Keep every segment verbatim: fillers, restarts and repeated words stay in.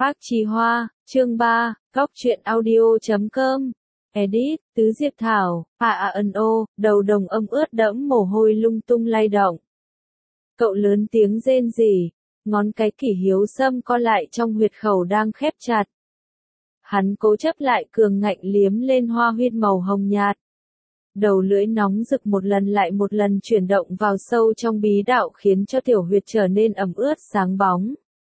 Phác Chi Hoa, chương ba, Góc truyện audio chấm com. Edit, Tứ Diệp Thảo, a a ân ô, đầu đồng âm ướt đẫm mồ hôi lung tung lay động. Cậu lớn tiếng rên rỉ, ngón cái Kỷ Hiếu Sâm co lại trong huyệt khẩu đang khép chặt. Hắn cố chấp lại cường ngạnh liếm lên hoa huyết màu hồng nhạt. Đầu lưỡi nóng rực một lần lại một lần chuyển động vào sâu trong bí đạo khiến cho tiểu huyệt trở nên ẩm ướt sáng bóng.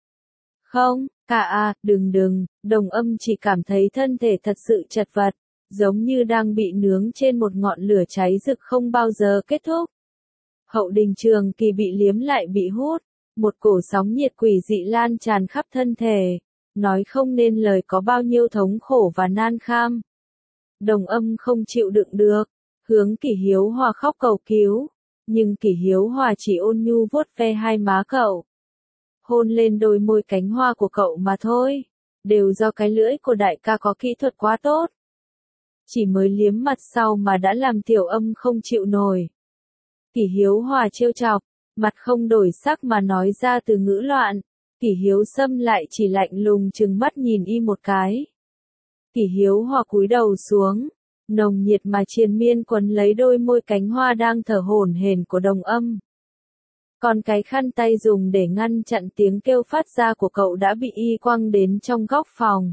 Không, cả à, đừng đừng, đồng âm chỉ cảm thấy thân thể thật sự chật vật, giống như đang bị nướng trên một ngọn lửa cháy rực không bao giờ kết thúc. Hậu đình Trường Kỳ bị liếm lại bị hút, một cổ sóng nhiệt quỷ dị lan tràn khắp thân thể, nói không nên lời có bao nhiêu thống khổ và nan kham. Đồng âm không chịu đựng được, hướng Kỷ Hiếu Hòa khóc cầu cứu, nhưng Kỷ Hiếu Hòa chỉ ôn nhu vuốt ve hai má cậu. Hôn lên đôi môi cánh hoa của cậu mà thôi, đều do cái lưỡi của đại ca có kỹ thuật quá tốt. Chỉ mới liếm mặt sau mà đã làm tiểu âm không chịu nổi. Kỷ Hiếu Hòa trêu chọc, mặt không đổi sắc mà nói ra từ ngữ loạn, Kỷ Hiếu Sâm lại chỉ lạnh lùng trừng mắt nhìn y một cái. Kỷ Hiếu Hòa cúi đầu xuống, nồng nhiệt mà triền miên quấn lấy đôi môi cánh hoa đang thở hổn hển của đồng âm. Còn cái khăn tay dùng để ngăn chặn tiếng kêu phát ra của cậu đã bị y quăng đến trong góc phòng.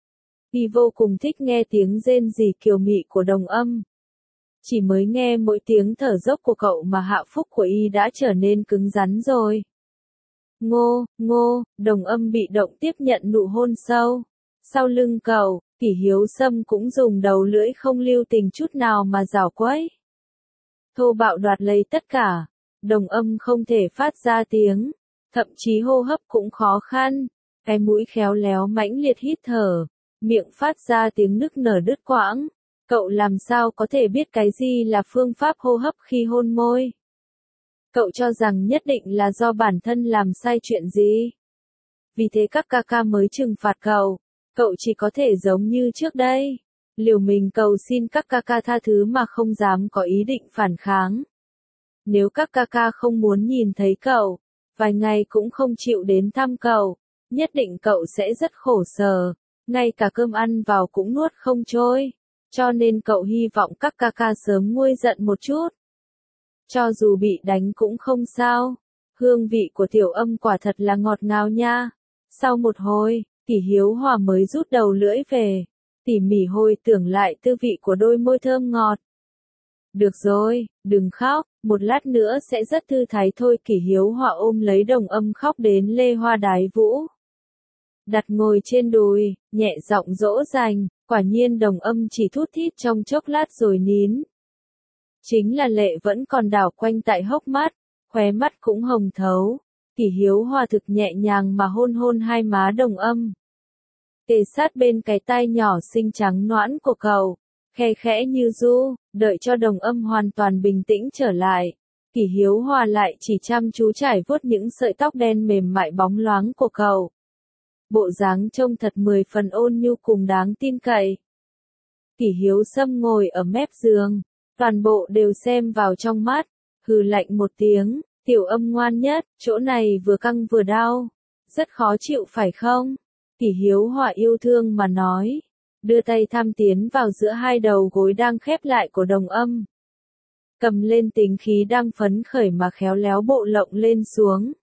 Y vô cùng thích nghe tiếng rên rỉ kiều mị của đồng âm. Chỉ mới nghe mỗi tiếng thở dốc của cậu mà hạ phúc của y đã trở nên cứng rắn rồi. Ngô, ngô, đồng âm bị động tiếp nhận nụ hôn sâu. Sau lưng cậu, Kỷ Hiếu Sâm cũng dùng đầu lưỡi không lưu tình chút nào mà rảo quấy. Thô bạo đoạt lấy tất cả. Đồng âm không thể phát ra tiếng, thậm chí hô hấp cũng khó khăn, cái mũi khéo léo mãnh liệt hít thở, miệng phát ra tiếng nức nở đứt quãng. Cậu làm sao có thể biết cái gì là phương pháp hô hấp khi hôn môi? Cậu cho rằng nhất định là do bản thân làm sai chuyện gì? Vì thế các ca ca mới trừng phạt cậu, cậu chỉ có thể giống như trước đây, liều mình cầu xin các ca ca tha thứ mà không dám có ý định phản kháng. Nếu các ca ca không muốn nhìn thấy cậu, vài ngày cũng không chịu đến thăm cậu, nhất định cậu sẽ rất khổ sở, ngay cả cơm ăn vào cũng nuốt không trôi, cho nên cậu hy vọng các ca ca sớm nguôi giận một chút. Cho dù bị đánh cũng không sao, hương vị của tiểu âm quả thật là ngọt ngào nha. Sau một hồi, Kỷ Hiếu Hòa mới rút đầu lưỡi về, tỉ mỉ hồi tưởng lại tư vị của đôi môi thơm ngọt. Được rồi, đừng khóc, một lát nữa sẽ rất thư thái thôi. Kỷ Hiếu Hòa ôm lấy đồng âm khóc đến lê hoa đái vũ. Đặt ngồi trên đùi, nhẹ giọng dỗ dành, quả nhiên đồng âm chỉ thút thít trong chốc lát rồi nín. Chính là lệ vẫn còn đảo quanh tại hốc mắt, khóe mắt cũng hồng thấu. Kỷ Hiếu Hòa thực nhẹ nhàng mà hôn hôn hai má đồng âm. Kề sát bên cái tai nhỏ xinh trắng nõn của cậu, khe khẽ như ru, đợi cho đồng âm hoàn toàn bình tĩnh trở lại. Kỷ Hiếu Hòa lại chỉ chăm chú trải vuốt những sợi tóc đen mềm mại bóng loáng của cậu. Bộ dáng trông thật mười phần ôn nhu cùng đáng tin cậy. Kỷ Hiếu Sâm ngồi ở mép giường, toàn bộ đều xem vào trong mắt, hừ lạnh một tiếng, tiểu âm ngoan nhất, chỗ này vừa căng vừa đau, rất khó chịu phải không? Kỷ Hiếu Hòa yêu thương mà nói, đưa tay thăm tiến vào giữa hai đầu gối đang khép lại của đồng âm. Cầm lên tính khí đang phấn khởi mà khéo léo bộ lộng lên xuống.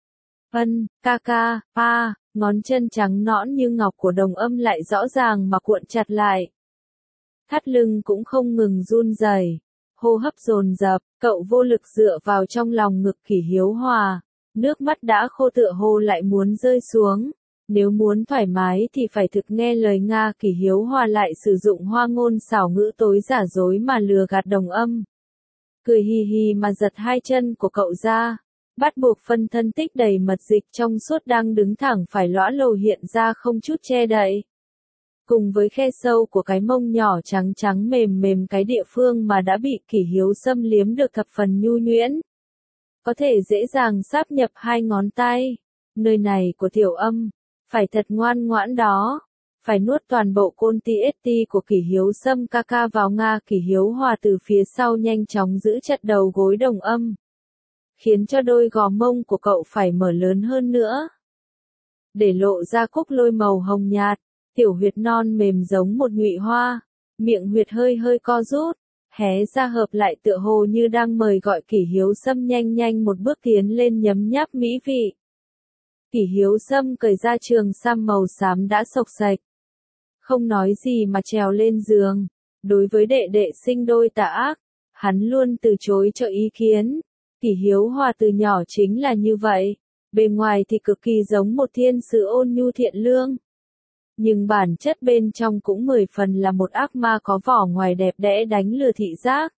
Ân, ca ca, pa, ngón chân trắng nõn như ngọc của đồng âm lại rõ ràng mà cuộn chặt lại. Thắt lưng cũng không ngừng run rẩy, hô hấp dồn dập, cậu vô lực dựa vào trong lòng ngực Kỷ Hiếu Hòa, nước mắt đã khô tựa hồ lại muốn rơi xuống. Nếu muốn thoải mái thì phải thực nghe lời Nga. Kỷ Hiếu Hòa lại sử dụng hoa ngôn xảo ngữ tối giả dối mà lừa gạt đồng âm. Cười hì hì mà giật hai chân của cậu ra, bắt buộc phân thân tích đầy mật dịch trong suốt đang đứng thẳng phải lõa lồ hiện ra không chút che đậy. Cùng với khe sâu của cái mông nhỏ trắng trắng mềm mềm, cái địa phương mà đã bị Kỷ Hiếu Sâm liếm được thập phần nhu nhuyễn. Có thể dễ dàng sáp nhập hai ngón tay. Nơi này của tiểu âm, phải thật ngoan ngoãn đó, phải nuốt toàn bộ côn ti ét ti của Kỷ Hiếu Sâm ca ca vào Nga. Kỷ Hiếu Hòa từ phía sau nhanh chóng giữ chặt đầu gối đồng âm, khiến cho đôi gò mông của cậu phải mở lớn hơn nữa. để lộ ra cúc lôi màu hồng nhạt, tiểu huyệt non mềm giống một nhụy hoa, miệng huyệt hơi hơi co rút, hé ra hợp lại tựa hồ như đang mời gọi Kỷ Hiếu Sâm nhanh nhanh một bước tiến lên nhấm nháp mỹ vị. Kỷ Hiếu Sâm cởi ra trường sam màu xám đã xộc xạch. Không nói gì mà trèo lên giường. Đối với đệ đệ sinh đôi tà ác, hắn luôn từ chối cho ý kiến. Kỷ Hiếu Hòa từ nhỏ chính là như vậy. Bề ngoài thì cực kỳ giống một thiên sứ ôn nhu thiện lương. Nhưng bản chất bên trong cũng mười phần là một ác ma có vỏ ngoài đẹp đẽ đánh lừa thị giác.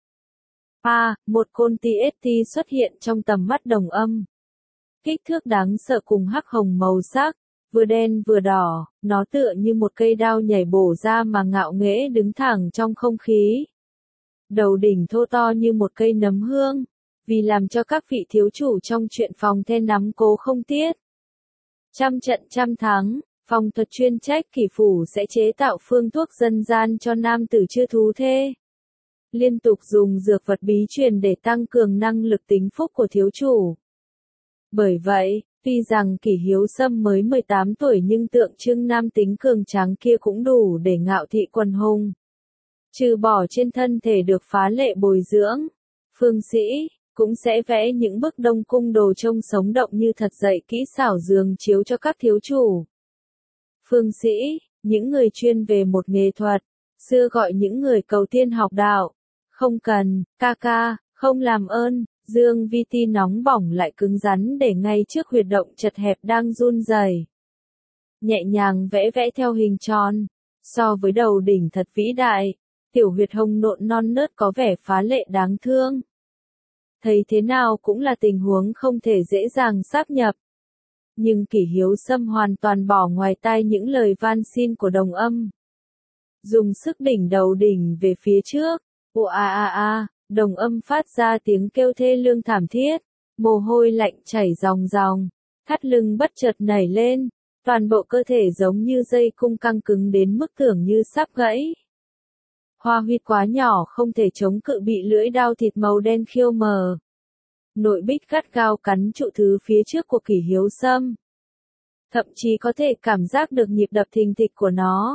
À, một côn ti ét tê xuất hiện trong tầm mắt Đồng Âm. Kích thước đáng sợ cùng hắc hồng màu sắc, vừa đen vừa đỏ, nó tựa như một cây đao nhảy bổ ra mà ngạo nghễ đứng thẳng trong không khí. Đầu đỉnh thô to như một cây nấm hương, vì làm cho các vị thiếu chủ trong chuyện phòng then nắm cố không tiết. Trăm trận trăm thắng, phòng thuật chuyên trách Kỷ phủ sẽ chế tạo phương thuốc dân gian cho nam tử chưa thú thê. Liên tục dùng dược vật bí truyền để tăng cường năng lực tính phúc của thiếu chủ. Bởi vậy, tuy rằng Kỷ Hiếu Sâm mới mười tám tuổi nhưng tượng trưng nam tính cường tráng kia cũng đủ để ngạo thị quần hùng. Trừ bỏ trên thân thể được phá lệ bồi dưỡng, phương sĩ cũng sẽ vẽ những bức đông cung đồ trông sống động như thật dạy kỹ xảo giường chiếu cho các thiếu chủ. Phương sĩ, những người chuyên về một nghề thuật, xưa gọi những người cầu tiên học đạo. Không cần, ca ca, không làm ơn. Dương Vi Ti nóng bỏng lại cứng rắn để ngay trước huyệt động chật hẹp đang run rẩy. Nhẹ nhàng vẽ vẽ theo hình tròn, so với đầu đỉnh thật vĩ đại, tiểu huyệt hồng nộn non nớt có vẻ phá lệ đáng thương. Thấy thế nào cũng là tình huống không thể dễ dàng sáp nhập. Nhưng Kỷ Hiếu Sâm hoàn toàn bỏ ngoài tai những lời van xin của Đồng Âm. Dùng sức đỉnh đầu đỉnh về phía trước, ồ a a a. Đồng Âm phát ra tiếng kêu thê lương thảm thiết, mồ hôi lạnh chảy ròng ròng, thắt lưng bất chợt nảy lên, toàn bộ cơ thể giống như dây cung căng cứng đến mức tưởng như sắp gãy. Hoa huyệt quá nhỏ không thể chống cự bị lưỡi đao thịt màu đen khiêu mờ. Nội bích gắt gao cắn trụ thứ phía trước của Kỷ Hiếu Sâm. Thậm chí có thể cảm giác được nhịp đập thình thịch của nó.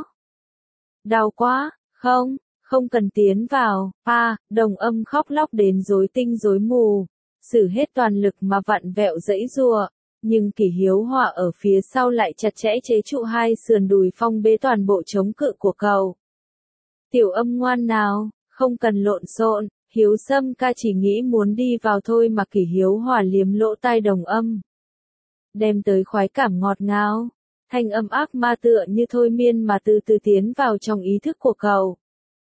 Đau quá, không. Không cần tiến vào, a, Đồng Âm khóc lóc đến rối tinh rối mù, sử hết toàn lực mà vặn vẹo giãy giụa, nhưng Kỷ Hiếu Hòa ở phía sau lại chặt chẽ chế trụ hai sườn đùi phong bế toàn bộ chống cự của cậu. Tiểu Âm ngoan nào, không cần lộn xộn, Hiếu Sâm ca chỉ nghĩ muốn đi vào thôi mà Kỷ Hiếu Hòa liếm lỗ tai Đồng Âm. Đem tới khoái cảm ngọt ngào, thanh âm ác ma tựa như thôi miên mà từ từ tiến vào trong ý thức của cậu.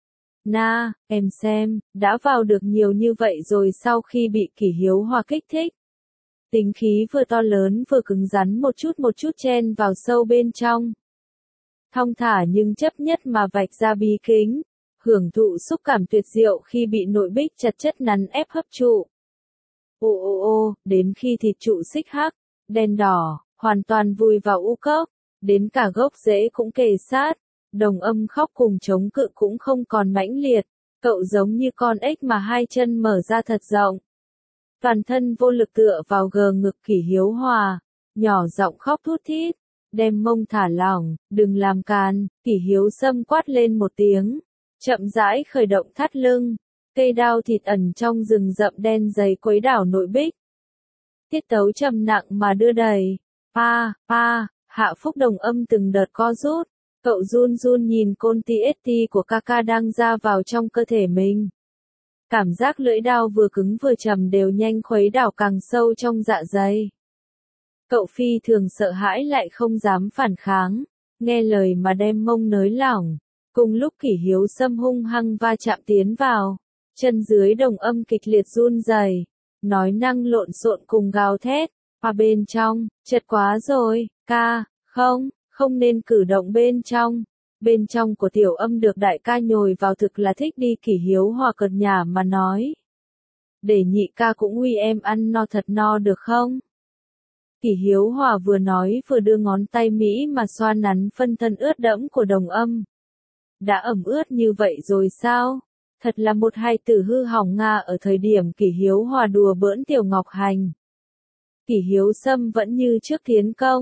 Na, em xem, đã vào được nhiều như vậy rồi sau khi bị Kỷ Hiếu Hòa kích thích. Tính khí vừa to lớn vừa cứng rắn một chút một chút chen vào sâu bên trong. Thong thả nhưng chấp nhất mà vạch ra bí kính, hưởng thụ xúc cảm tuyệt diệu khi bị nội bích chặt chất nắn ép hấp trụ. Ô ô ô, đến khi thịt trụ xích hắc, đen đỏ, hoàn toàn vùi vào u cốc, đến cả gốc rễ cũng kề sát. Đồng Âm khóc cùng chống cự cũng không còn mãnh liệt, cậu giống như con ếch mà hai chân mở ra thật rộng. Toàn thân vô lực tựa vào gờ ngực Kỷ Hiếu Hòa, nhỏ giọng khóc thút thít, đem mông thả lỏng, đừng làm càn, Kỷ Hiếu Sâm quát lên một tiếng, chậm rãi khởi động thắt lưng, cây đao thịt ẩn trong rừng rậm đen dày quấy đảo nội bích. Tiết tấu trầm nặng mà đưa đẩy, pa, pa, hạ phúc Đồng Âm từng đợt co rút. Cậu run run nhìn côn ti ét tê của ca ca đang ra vào trong cơ thể mình. Cảm giác lưỡi đao vừa cứng vừa trầm đều nhanh khuấy đảo càng sâu trong dạ dày. Cậu phi thường sợ hãi lại không dám phản kháng, nghe lời mà đem mông nới lỏng. Cùng lúc Kỷ Hiếu Sâm hung hăng va chạm tiến vào, chân dưới Đồng Âm kịch liệt run rẩy, nói năng lộn xộn cùng gào thét, và bên trong, chật quá rồi, ca, không. Không nên cử động bên trong. Bên trong của Tiểu Âm được đại ca nhồi vào thực là thích đi. Kỷ Hiếu Hòa cợt nhả mà nói. Để nhị ca cũng uy em ăn no thật no được không? Kỷ Hiếu Hòa vừa nói vừa đưa ngón tay Mỹ mà xoa nắn phân thân ướt đẫm của Đồng Âm. Đã ẩm ướt như vậy rồi sao? Thật là một hài tử hư hỏng Nga ở thời điểm Kỷ Hiếu Hòa đùa bỡn Tiểu Ngọc Hành. Kỷ Hiếu Sâm vẫn như trước tiến công.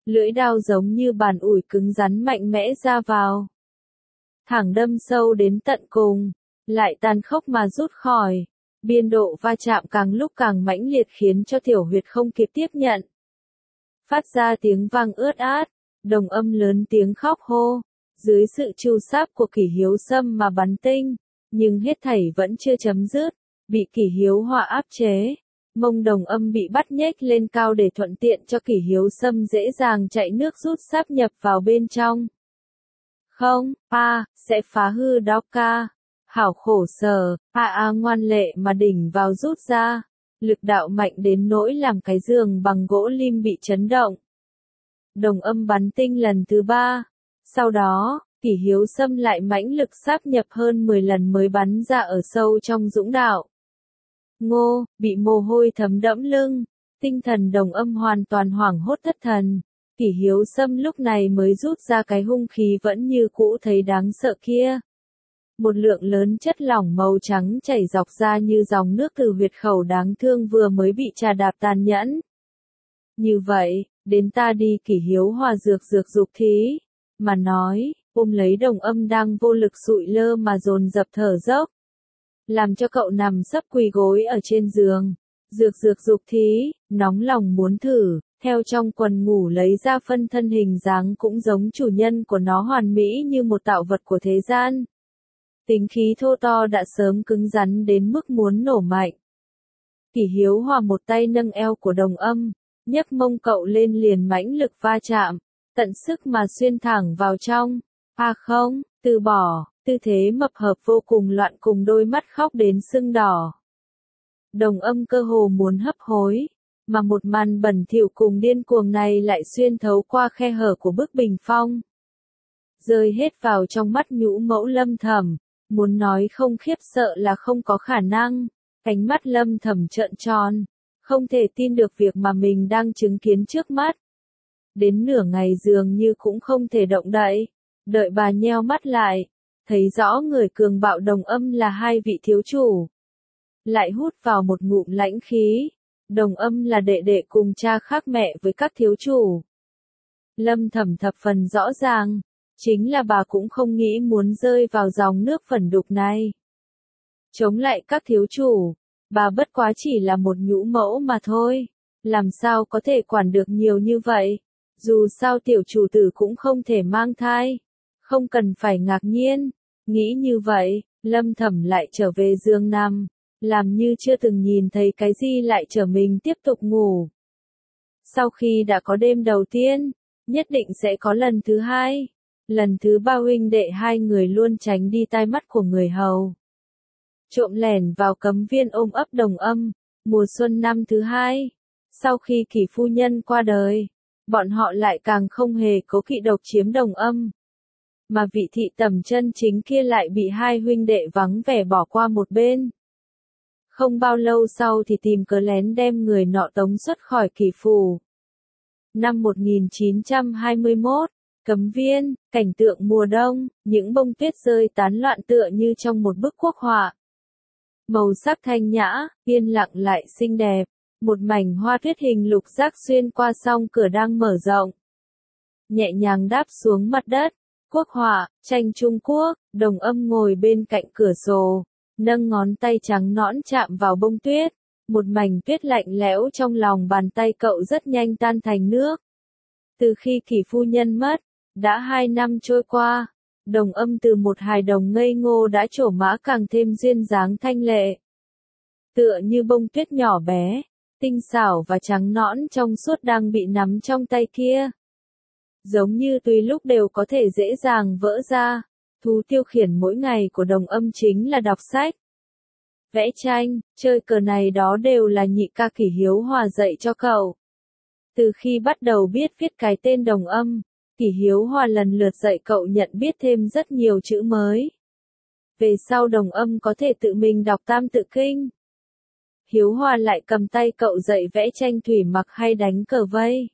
Lưỡi đao giống như bàn ủi cứng rắn mạnh mẽ ra vào. Thẳng đâm sâu đến tận cùng, lại tàn khốc mà rút khỏi. Biên độ va chạm càng lúc càng mãnh liệt khiến cho tiểu huyệt không kịp tiếp nhận. Phát ra tiếng vang ướt át, Đồng Âm lớn tiếng khóc hô. Dưới sự tru sáp của Kỷ Hiếu Sâm mà bắn tinh, nhưng hết thảy vẫn chưa chấm dứt, bị Kỷ Hiếu Hoa áp chế. Mông Đồng Âm bị bắt nhếch lên cao để thuận tiện cho Kỷ Hiếu Sâm dễ dàng chạy nước rút sáp nhập vào bên trong. Không, a, sẽ phá hư đó ca. Hảo khổ sở, a a ngoan lệ mà đỉnh vào rút ra. Lực đạo mạnh đến nỗi làm cái giường bằng gỗ lim bị chấn động. Đồng Âm bắn tinh lần thứ ba. Sau đó, Kỷ Hiếu Sâm lại mãnh lực sáp nhập hơn mười lần mới bắn ra ở sâu trong dũng đạo. Ngô, bị mồ hôi thấm đẫm lưng, tinh thần Đồng Âm hoàn toàn hoảng hốt thất thần. Kỷ Hiếu Sâm lúc này mới rút ra cái hung khí vẫn như cũ thấy đáng sợ kia. Một lượng lớn chất lỏng màu trắng chảy dọc ra như dòng nước từ huyệt khẩu đáng thương vừa mới bị trà đạp tàn nhẫn. Như vậy, đến ta đi. Kỷ Hiếu Hòa dược dược dục thí, mà nói, ôm lấy Đồng Âm đang vô lực sụi lơ mà dồn dập thở dốc. Làm cho cậu nằm sấp quỳ gối ở trên giường. Dược dược dục thí, nóng lòng muốn thử, theo trong quần ngủ lấy ra phân thân hình dáng cũng giống chủ nhân của nó hoàn mỹ như một tạo vật của thế gian. Tính khí thô to đã sớm cứng rắn đến mức muốn nổ mạnh. Kỷ Hiếu Hòa một tay nâng eo của Đồng Âm, nhấc mông cậu lên liền mãnh lực va chạm, tận sức mà xuyên thẳng vào trong. À không, từ bỏ, tư thế mập hợp vô cùng loạn cùng đôi mắt khóc đến sưng đỏ. Đồng Âm cơ hồ muốn hấp hối, mà một màn bẩn thỉu cùng điên cuồng này lại xuyên thấu qua khe hở của bức bình phong. Rơi hết vào trong mắt nhũ mẫu Lâm Thẩm, muốn nói không khiếp sợ là không có khả năng. Cánh mắt Lâm Thẩm trợn tròn, không thể tin được việc mà mình đang chứng kiến trước mắt. Đến nửa ngày dường như cũng không thể động đậy, đợi bà nheo mắt lại, thấy rõ người cường bạo Đồng Âm là hai vị thiếu chủ. Lại hút vào một ngụm lãnh khí, Đồng Âm là đệ đệ cùng cha khác mẹ với các thiếu chủ. Lâm Thẩm thập phần rõ ràng, chính là bà cũng không nghĩ muốn rơi vào dòng nước phẩn đục này. Chống lại các thiếu chủ, bà bất quá chỉ là một nhũ mẫu mà thôi, làm sao có thể quản được nhiều như vậy, dù sao tiểu chủ tử cũng không thể mang thai, không cần phải ngạc nhiên, nghĩ như vậy, Lâm Thẩm lại trở về giường nằm, làm như chưa từng nhìn thấy cái gì lại trở mình tiếp tục ngủ. Sau khi đã có đêm đầu tiên, nhất định sẽ có lần thứ hai, lần thứ ba huynh đệ hai người luôn tránh đi tai mắt của người hầu. Trộm lẻn vào cấm viên ôm ấp Đồng Âm, mùa xuân năm thứ hai. Sau khi Kỷ phu nhân qua đời, bọn họ lại càng không hề cố kỵ độc chiếm Đồng Âm. Mà vị thị tẩm chân chính kia lại bị hai huynh đệ vắng vẻ bỏ qua một bên. Không bao lâu sau thì tìm cớ lén đem người nọ tống xuất khỏi Kỷ phủ. Năm một nghìn chín trăm hai mươi mốt, cấm viên, cảnh tượng mùa đông, những bông tuyết rơi tán loạn tựa như trong một bức quốc họa. Màu sắc thanh nhã, yên lặng lại xinh đẹp, một mảnh hoa tuyết hình lục giác xuyên qua song cửa đang mở rộng. Nhẹ nhàng đáp xuống mặt đất, quốc họa, tranh Trung Quốc, Đồng Âm ngồi bên cạnh cửa sổ, nâng ngón tay trắng nõn chạm vào bông tuyết, một mảnh tuyết lạnh lẽo trong lòng bàn tay cậu rất nhanh tan thành nước. Từ khi Kỷ phu nhân mất, đã hai năm trôi qua. Đồng Âm từ một hài đồng ngây ngô đã trổ mã càng thêm duyên dáng thanh lệ. Tựa như bông tuyết nhỏ bé, tinh xảo và trắng nõn trong suốt đang bị nắm trong tay kia. Giống như tùy lúc đều có thể dễ dàng vỡ ra, thú tiêu khiển mỗi ngày của Đồng Âm chính là đọc sách. Vẽ tranh, chơi cờ này đó đều là nhị ca Kỷ Hiếu Hòa dạy cho cậu. Từ khi bắt đầu biết viết cái tên Đồng Âm, Kỷ Hiếu Hòa lần lượt dạy cậu nhận biết thêm rất nhiều chữ mới. Về sau Đồng Âm có thể tự mình đọc Tam Tự Kinh. Hiếu Hòa lại cầm tay cậu dạy vẽ tranh thủy mặc hay đánh cờ vây.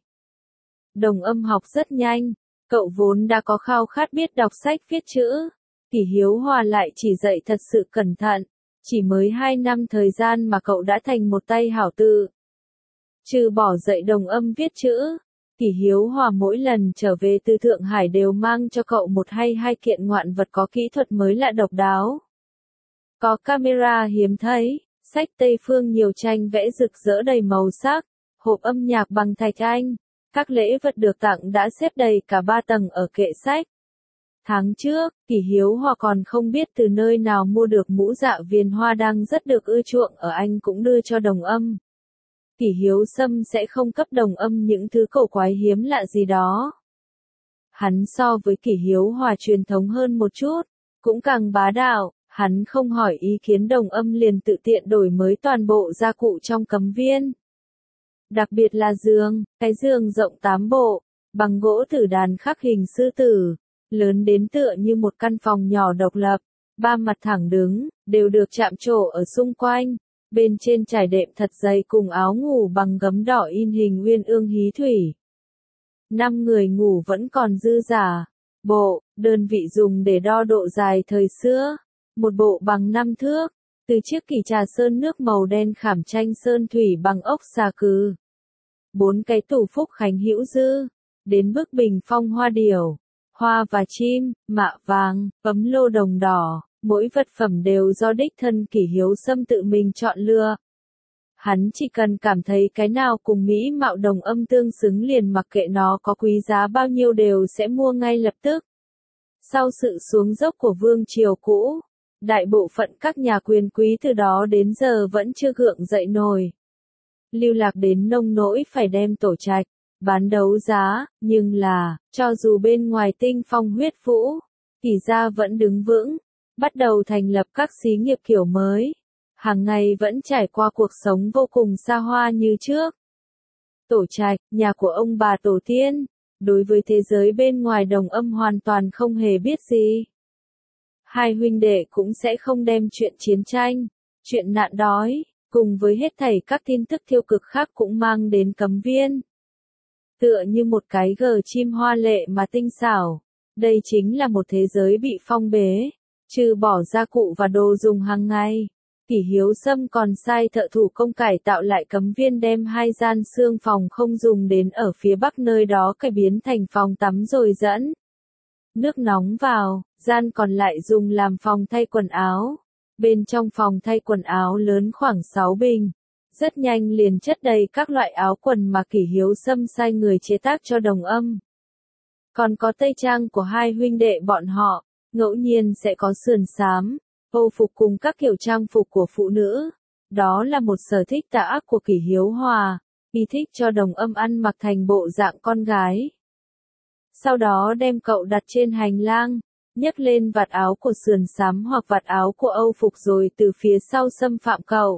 Đồng Âm học rất nhanh, cậu vốn đã có khao khát biết đọc sách viết chữ. Kỷ Hiếu Hòa lại chỉ dạy thật sự cẩn thận, chỉ mới hai năm thời gian mà cậu đã thành một tay hảo tự. Trừ bỏ dạy Đồng Âm viết chữ, Kỷ Kỷ Hiếu Hòa mỗi lần trở về từ Thượng Hải đều mang cho cậu một hay hai kiện ngoạn vật có kỹ thuật mới lạ độc đáo. Có camera hiếm thấy, sách Tây Phương nhiều tranh vẽ rực rỡ đầy màu sắc, hộp âm nhạc bằng thạch anh. Các lễ vật được tặng đã xếp đầy cả ba tầng ở kệ sách. Tháng trước, Kỷ Hiếu Hòa còn không biết từ nơi nào mua được mũ dạ viền hoa đang rất được ưa chuộng ở Anh cũng đưa cho Đồng Âm. Kỷ Hiếu Sâm sẽ không cấp Đồng Âm những thứ cổ quái hiếm lạ gì đó. Hắn so với Kỷ Hiếu Hòa truyền thống hơn một chút, cũng càng bá đạo, hắn không hỏi ý kiến Đồng Âm liền tự tiện đổi mới toàn bộ gia cụ trong cấm viên. Đặc biệt là giường, cái giường rộng tám bộ, bằng gỗ tử đàn khắc hình sư tử, lớn đến tựa như một căn phòng nhỏ độc lập, ba mặt thẳng đứng, đều được chạm trổ ở xung quanh, bên trên trải đệm thật dày cùng áo ngủ bằng gấm đỏ in hình uyên ương hí thủy. Năm người ngủ vẫn còn dư giả, bộ, đơn vị dùng để đo độ dài thời xưa, một bộ bằng năm thước, từ chiếc kỷ trà sơn nước màu đen khảm tranh sơn thủy bằng ốc xà cừ. Bốn cái tủ phúc khánh hữu dư, đến bức bình phong hoa điểu, hoa và chim, mạ vàng, ấm lô đồng đỏ, mỗi vật phẩm đều do đích thân Kỷ Hiếu Sâm tự mình chọn lựa. Hắn chỉ cần cảm thấy cái nào cùng mỹ mạo Đồng Âm tương xứng liền mặc kệ nó có quý giá bao nhiêu đều sẽ mua ngay lập tức. Sau sự xuống dốc của vương triều cũ, đại bộ phận các nhà quyền quý từ đó đến giờ vẫn chưa gượng dậy nổi. Lưu lạc đến nông nỗi phải đem tổ trạch, bán đấu giá, nhưng là, cho dù bên ngoài tinh phong huyết vũ, Kỷ gia vẫn đứng vững, bắt đầu thành lập các xí nghiệp kiểu mới, hàng ngày vẫn trải qua cuộc sống vô cùng xa hoa như trước. Tổ trạch, nhà của ông bà tổ tiên, đối với thế giới bên ngoài Đồng Âm hoàn toàn không hề biết gì. Hai huynh đệ cũng sẽ không đem chuyện chiến tranh, chuyện nạn đói, cùng với hết thảy các tin tức tiêu cực khác cũng mang đến cấm viên. Tựa như một cái gờ chim hoa lệ mà tinh xảo, đây chính là một thế giới bị phong bế, trừ bỏ gia cụ và đồ dùng hàng ngày. Kỷ Hiếu Sâm còn sai thợ thủ công cải tạo lại cấm viên đem hai gian xương phòng không dùng đến ở phía bắc nơi đó cải biến thành phòng tắm rồi dẫn nước nóng vào, gian còn lại dùng làm phòng thay quần áo. Bên trong phòng thay quần áo lớn khoảng sáu bình, rất nhanh liền chất đầy các loại áo quần mà Kỷ Hiếu Sâm sai người chế tác cho Đồng Âm. Còn có tây trang của hai huynh đệ bọn họ, ngẫu nhiên sẽ có sườn xám, âu phục cùng các kiểu trang phục của phụ nữ. Đó là một sở thích tà ác của Kỷ Hiếu Hòa, y thích cho Đồng Âm ăn mặc thành bộ dạng con gái. Sau đó đem cậu đặt trên hành lang, nhấc lên vạt áo của sườn xám hoặc vạt áo của âu phục rồi từ phía sau xâm phạm cậu.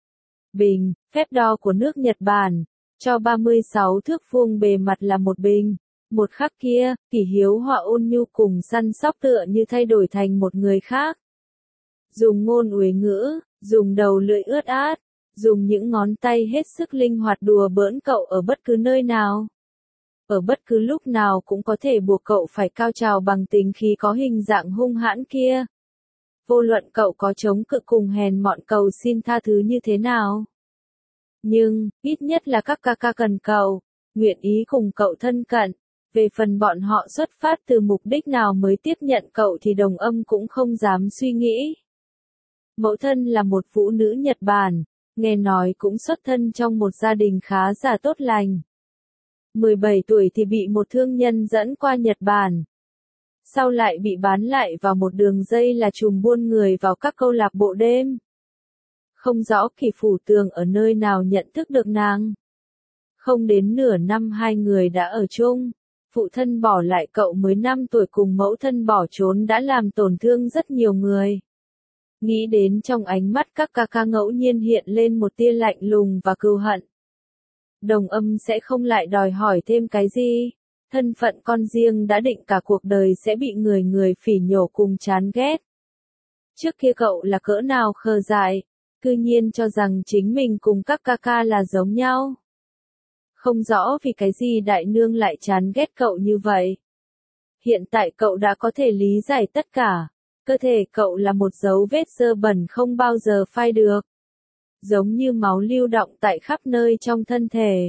Bình, phép đo của nước Nhật Bản, cho ba mươi sáu thước vuông bề mặt là một bình. Một khắc kia, Kỷ Hiếu Hòa ôn nhu cùng săn sóc tựa như thay đổi thành một người khác. Dùng ngôn uế ngữ, dùng đầu lưỡi ướt át, dùng những ngón tay hết sức linh hoạt đùa bỡn cậu ở bất cứ nơi nào. Ở bất cứ lúc nào cũng có thể buộc cậu phải cao trào bằng tính khí có hình dạng hung hãn kia. Vô luận cậu có chống cự cùng hèn mọn cầu xin tha thứ như thế nào. Nhưng, ít nhất là các ca ca cần cậu, nguyện ý cùng cậu thân cận. Về phần bọn họ xuất phát từ mục đích nào mới tiếp nhận cậu thì Đồng Âm cũng không dám suy nghĩ. Mẫu thân là một phụ nữ Nhật Bản, nghe nói cũng xuất thân trong một gia đình khá giả tốt lành. mười bảy tuổi thì bị một thương nhân dẫn qua Nhật Bản. Sau lại bị bán lại vào một đường dây là trùm buôn người vào các câu lạc bộ đêm. Không rõ Kỷ Phủ Tường ở nơi nào nhận thức được nàng. Không đến nửa năm hai người đã ở chung. Phụ thân bỏ lại cậu mới năm tuổi cùng mẫu thân bỏ trốn đã làm tổn thương rất nhiều người. Nghĩ đến trong ánh mắt các ca ca ngẫu nhiên hiện lên một tia lạnh lùng và cừu hận. Đồng Âm sẽ không lại đòi hỏi thêm cái gì. Thân phận con riêng đã định cả cuộc đời sẽ bị người người phỉ nhổ cùng chán ghét. Trước kia cậu là cỡ nào khờ dại, cư nhiên cho rằng chính mình cùng các ca ca là giống nhau. Không rõ vì cái gì đại nương lại chán ghét cậu như vậy. Hiện tại cậu đã có thể lý giải tất cả. Cơ thể cậu là một dấu vết dơ bẩn không bao giờ phai được. Giống như máu lưu động tại khắp nơi trong thân thể.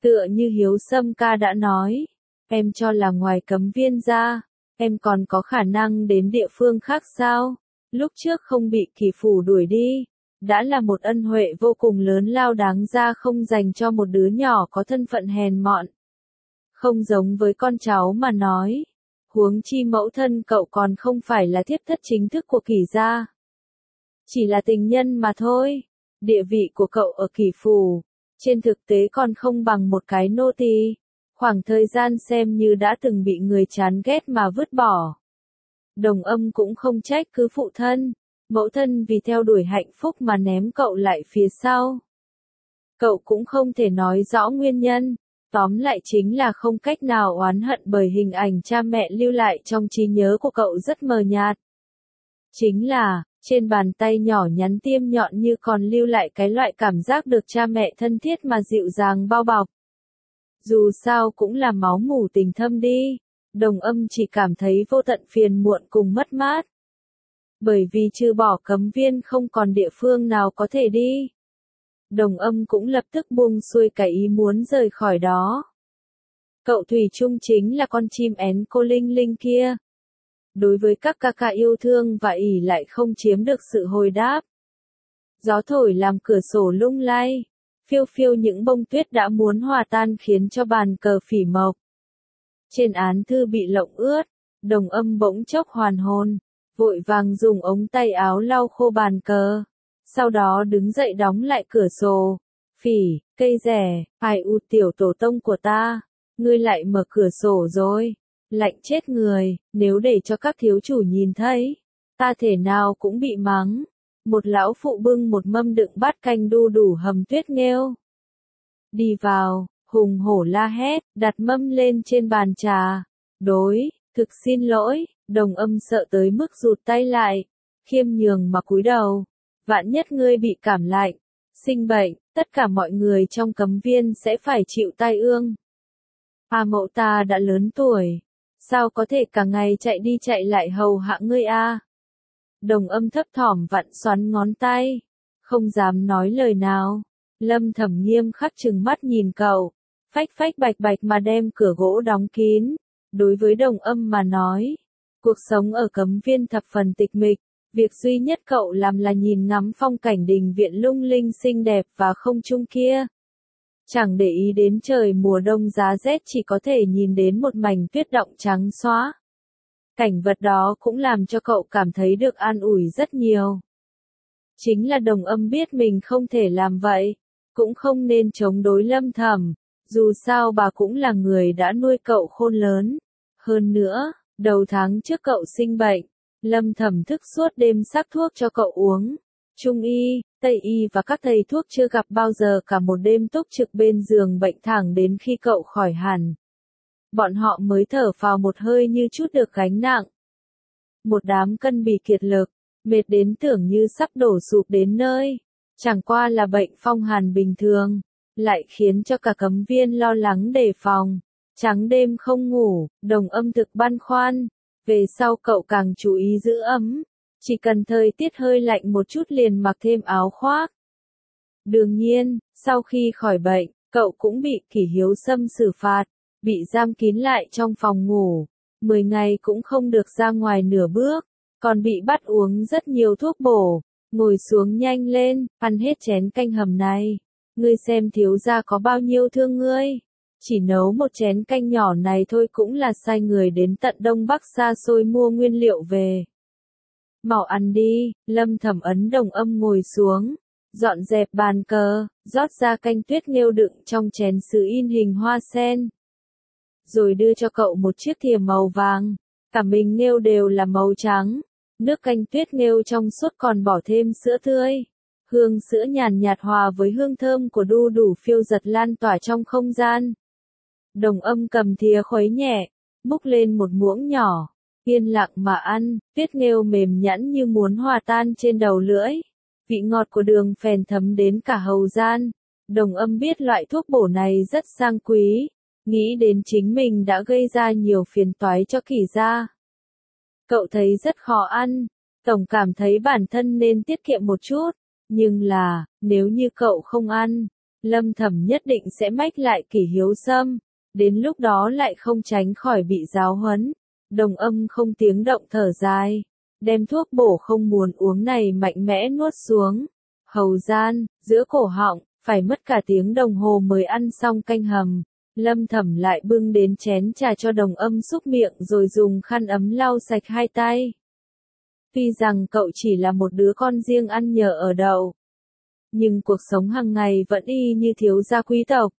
Tựa như Hiếu Sâm ca đã nói, em cho là ngoài Cấm Viên ra, em còn có khả năng đến địa phương khác sao? Lúc trước không bị Kỳ Phủ đuổi đi, đã là một ân huệ vô cùng lớn lao đáng ra không dành cho một đứa nhỏ có thân phận hèn mọn. Không giống với con cháu mà nói, huống chi mẫu thân cậu còn không phải là thiếp thất chính thức của Kỳ gia. Chỉ là tình nhân mà thôi, địa vị của cậu ở Kỳ Phủ, trên thực tế còn không bằng một cái nô tỳ. Khoảng thời gian xem như đã từng bị người chán ghét mà vứt bỏ. Đồng Âm cũng không trách cứ phụ thân, mẫu thân vì theo đuổi hạnh phúc mà ném cậu lại phía sau. Cậu cũng không thể nói rõ nguyên nhân, tóm lại chính là không cách nào oán hận bởi hình ảnh cha mẹ lưu lại trong trí nhớ của cậu rất mờ nhạt. Chính là, trên bàn tay nhỏ nhắn tiêm nhọn như còn lưu lại cái loại cảm giác được cha mẹ thân thiết mà dịu dàng bao bọc. Dù sao cũng là máu mủ tình thâm đi, Đồng Âm chỉ cảm thấy vô tận phiền muộn cùng mất mát. Bởi vì trừ bỏ Cấm Viên không còn địa phương nào có thể đi. Đồng Âm cũng lập tức buông xuôi cái ý muốn rời khỏi đó. Cậu thủy chung chính là con chim én cô Linh Linh kia. Đối với các ca ca yêu thương và ỷ lại không chiếm được sự hồi đáp. Gió thổi làm cửa sổ lung lay. Phiêu phiêu những bông tuyết đã muốn hòa tan khiến cho bàn cờ phỉ mộc. Trên án thư bị lộng ướt, Đồng Âm bỗng chốc hoàn hồn, vội vàng dùng ống tay áo lau khô bàn cờ. Sau đó đứng dậy đóng lại cửa sổ. Phỉ, cây rẻ, ai u tiểu tổ tông của ta, ngươi lại mở cửa sổ rồi. Lạnh chết người, nếu để cho các thiếu chủ nhìn thấy, ta thể nào cũng bị mắng. Một lão phụ bưng một mâm đựng bát canh đu đủ hầm tuyết nghêu. Đi vào, hùng hổ la hét, đặt mâm lên trên bàn trà. Đối, thực xin lỗi, Đồng Âm sợ tới mức rụt tay lại, khiêm nhường mà cúi đầu. Vạn nhất ngươi bị cảm lạnh, sinh bệnh, tất cả mọi người trong Cấm Viên sẽ phải chịu tai ương. A mẫu ta đã lớn tuổi, sao có thể cả ngày chạy đi chạy lại hầu hạ ngươi a? Đồng Âm thấp thỏm vặn xoắn ngón tay, không dám nói lời nào. Lâm Thẩm nghiêm khắc trừng mắt nhìn cậu, phách phách bạch bạch mà đem cửa gỗ đóng kín. Đối với Đồng Âm mà nói, cuộc sống ở Cấm Viên thập phần tịch mịch, việc duy nhất cậu làm là nhìn ngắm phong cảnh đình viện lung linh xinh đẹp và không trung kia. Chẳng để ý đến trời mùa đông giá rét chỉ có thể nhìn đến một mảnh tuyết động trắng xóa. Cảnh vật đó cũng làm cho cậu cảm thấy được an ủi rất nhiều. Chính là Đồng Âm biết mình không thể làm vậy, cũng không nên chống đối Lâm Thẩm, dù sao bà cũng là người đã nuôi cậu khôn lớn. Hơn nữa, đầu tháng trước cậu sinh bệnh, Lâm Thẩm thức suốt đêm sắc thuốc cho cậu uống. Trung y, Tây y và các thầy thuốc chưa gặp bao giờ cả một đêm túc trực bên giường bệnh thẳng đến khi cậu khỏi hẳn. Bọn họ mới thở phào một hơi như chút được gánh nặng. Một đám cân bì kiệt lực, mệt đến tưởng như sắp đổ sụp đến nơi. Chẳng qua là bệnh phong hàn bình thường, lại khiến cho cả Cấm Viên lo lắng đề phòng. Trắng đêm không ngủ, Đồng Âm thực băn khoăn. Về sau cậu càng chú ý giữ ấm. Chỉ cần thời tiết hơi lạnh một chút liền mặc thêm áo khoác. Đương nhiên, sau khi khỏi bệnh, cậu cũng bị Kỷ Hiếu Sâm xử phạt, bị giam kín lại trong phòng ngủ, mười ngày cũng không được ra ngoài nửa bước, còn bị bắt uống rất nhiều thuốc bổ. Ngồi xuống nhanh lên, ăn hết chén canh hầm này. Ngươi xem thiếu gia có bao nhiêu thương ngươi. Chỉ nấu một chén canh nhỏ này thôi cũng là sai người đến tận Đông Bắc xa xôi mua nguyên liệu về. Mau ăn đi. Lâm Thẩm ấn Đồng Âm ngồi xuống, dọn dẹp bàn cờ, rót ra canh tuyết nghêu đựng trong chén sứ in hình hoa sen. Rồi đưa cho cậu một chiếc thìa màu vàng, cả mình nghêu đều là màu trắng. Nước canh tuyết nghêu trong suốt còn bỏ thêm sữa tươi. Hương sữa nhàn nhạt hòa với hương thơm của đu đủ phiêu giật lan tỏa trong không gian. Đồng Âm cầm thìa khuấy nhẹ, múc lên một muỗng nhỏ, yên lặng mà ăn, tuyết nghêu mềm nhẵn như muốn hòa tan trên đầu lưỡi. Vị ngọt của đường phèn thấm đến cả hầu gian. Đồng Âm biết loại thuốc bổ này rất sang quý, nghĩ đến chính mình đã gây ra nhiều phiền toái cho Kỷ gia. Cậu thấy rất khó ăn, tổng cảm thấy bản thân nên tiết kiệm một chút, nhưng là, nếu như cậu không ăn, Lâm Thẩm nhất định sẽ mách lại Kỷ Hiếu Sâm, đến lúc đó lại không tránh khỏi bị giáo huấn. Đồng Âm không tiếng động thở dài, đem thuốc bổ không muốn uống này mạnh mẽ nuốt xuống. Hầu gian, giữa cổ họng, phải mất cả tiếng đồng hồ mới ăn xong canh hầm. Lâm Thẩm lại bưng đến chén trà cho Đồng Âm xúc miệng rồi dùng khăn ấm lau sạch hai tay. Tuy rằng cậu chỉ là một đứa con riêng ăn nhờ ở đậu, nhưng cuộc sống hàng ngày vẫn y như thiếu gia quý tộc.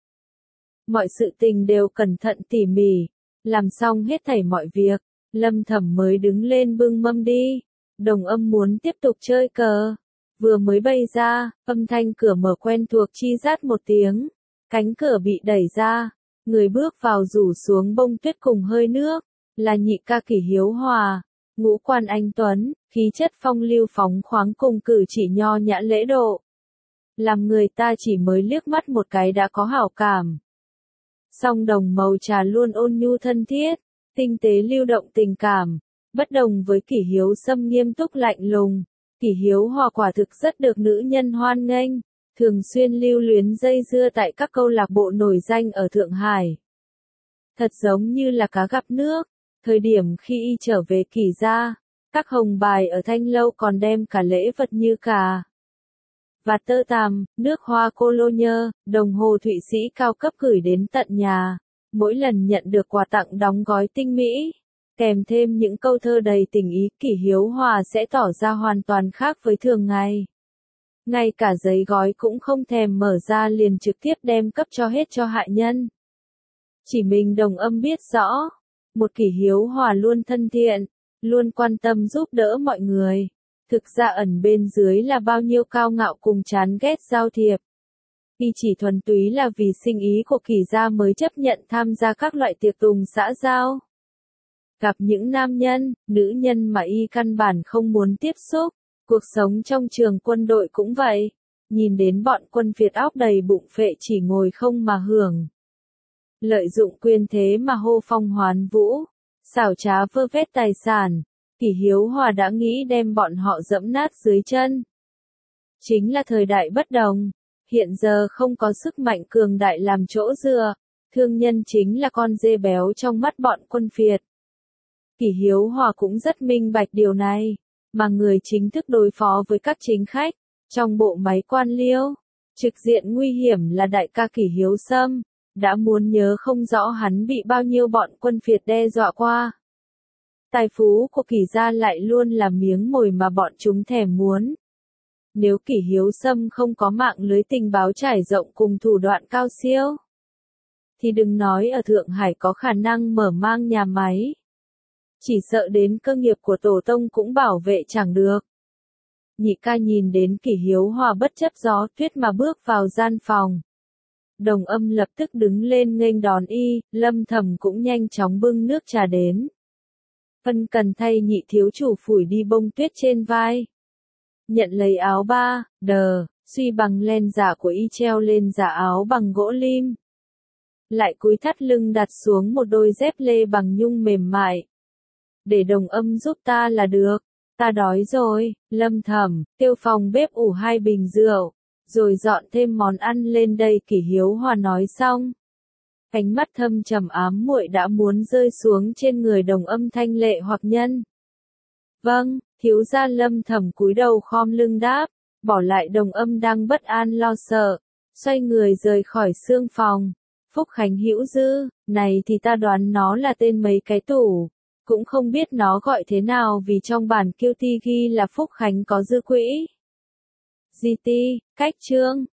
Mọi sự tình đều cẩn thận tỉ mỉ, làm xong hết thảy mọi việc, Lâm Thẩm mới đứng lên bưng mâm đi. Đồng Âm muốn tiếp tục chơi cờ, vừa mới bay ra, âm thanh cửa mở quen thuộc chi rát một tiếng, cánh cửa bị đẩy ra, người bước vào rủ xuống bông tuyết cùng hơi nước, là nhị ca Kỷ Hiếu Hòa, ngũ quan anh tuấn, khí chất phong lưu phóng khoáng cùng cử chỉ nho nhã lễ độ, làm người ta chỉ mới liếc mắt một cái đã có hảo cảm. Song đồng màu trà luôn ôn nhu thân thiết, tinh tế lưu động tình cảm, bất đồng với Kỷ Hiếu Sâm nghiêm túc lạnh lùng. Kỷ Hiếu Hòa quả thực rất được nữ nhân hoan nghênh, thường xuyên lưu luyến dây dưa tại các câu lạc bộ nổi danh ở Thượng Hải. Thật giống như là cá gặp nước, thời điểm khi y trở về Kỷ gia, các hồng bài ở Thanh Lâu còn đem cả lễ vật như cà và tơ tằm, nước hoa Cologne, đồng hồ Thụy Sĩ cao cấp gửi đến tận nhà, mỗi lần nhận được quà tặng đóng gói tinh mỹ, kèm thêm những câu thơ đầy tình ý, Kỷ Hiếu Hòa sẽ tỏ ra hoàn toàn khác với thường ngày. Ngay cả giấy gói cũng không thèm mở ra liền trực tiếp đem cấp cho hết cho hại nhân. Chỉ mình Đồng Âm biết rõ, một Kỷ Hiếu Hòa luôn thân thiện, luôn quan tâm giúp đỡ mọi người. Thực ra ẩn bên dưới là bao nhiêu cao ngạo cùng chán ghét giao thiệp. Y chỉ thuần túy là vì sinh ý của Kỷ gia mới chấp nhận tham gia các loại tiệc tùng xã giao. Gặp những nam nhân, nữ nhân mà y căn bản không muốn tiếp xúc, cuộc sống trong trường quân đội cũng vậy, nhìn đến bọn quân Việt óc đầy bụng phệ chỉ ngồi không mà hưởng. Lợi dụng quyền thế mà hô phong hoán vũ, xảo trá vơ vét tài sản, Kỷ Hiếu Hòa đã nghĩ đem bọn họ dẫm nát dưới chân. Chính là thời đại bất đồng, hiện giờ không có sức mạnh cường đại làm chỗ dựa, thương nhân chính là con dê béo trong mắt bọn quân Việt. Kỷ Hiếu Hòa cũng rất minh bạch điều này, mà người chính thức đối phó với các chính khách, trong bộ máy quan liêu, trực diện nguy hiểm là đại ca Kỷ Hiếu Sâm, đã muốn nhớ không rõ hắn bị bao nhiêu bọn quân Việt đe dọa qua. Tài phú của Kỷ gia lại luôn là miếng mồi mà bọn chúng thèm muốn. Nếu Kỷ Hiếu Sâm không có mạng lưới tình báo trải rộng cùng thủ đoạn cao siêu, thì đừng nói ở Thượng Hải có khả năng mở mang nhà máy. Chỉ sợ đến cơ nghiệp của tổ tông cũng bảo vệ chẳng được. Nhị ca nhìn đến Kỷ Hiếu Hòa bất chấp gió tuyết mà bước vào gian phòng. Đồng Âm lập tức đứng lên nghênh đón y, Lâm Thẩm cũng nhanh chóng bưng nước trà đến. Phân cần thay nhị thiếu chủ phủi đi bông tuyết trên vai. Nhận lấy áo ba, đờ, suy bằng len giả của y treo lên giả áo bằng gỗ lim. Lại cúi thắt lưng đặt xuống một đôi dép lê bằng nhung mềm mại. Để Đồng Âm giúp ta là được, ta đói rồi. Lâm Thẩm, tiêu phòng bếp ủ hai bình rượu, rồi dọn thêm món ăn lên đây. Kỷ Hiếu Hòa nói xong, ánh mắt thâm trầm ám muội đã muốn rơi xuống trên người Đồng Âm thanh lệ hoặc nhân. Vâng, thiếu gia. Lâm Thẩm cúi đầu khom lưng đáp, bỏ lại Đồng Âm đang bất an lo sợ, xoay người rời khỏi xương phòng. Phúc Khánh hữu dư, này thì ta đoán nó là tên mấy cái tủ, cũng không biết nó gọi thế nào vì trong bản kiêu ti ghi là Phúc Khánh có dư quỹ. giê tê, cách chương.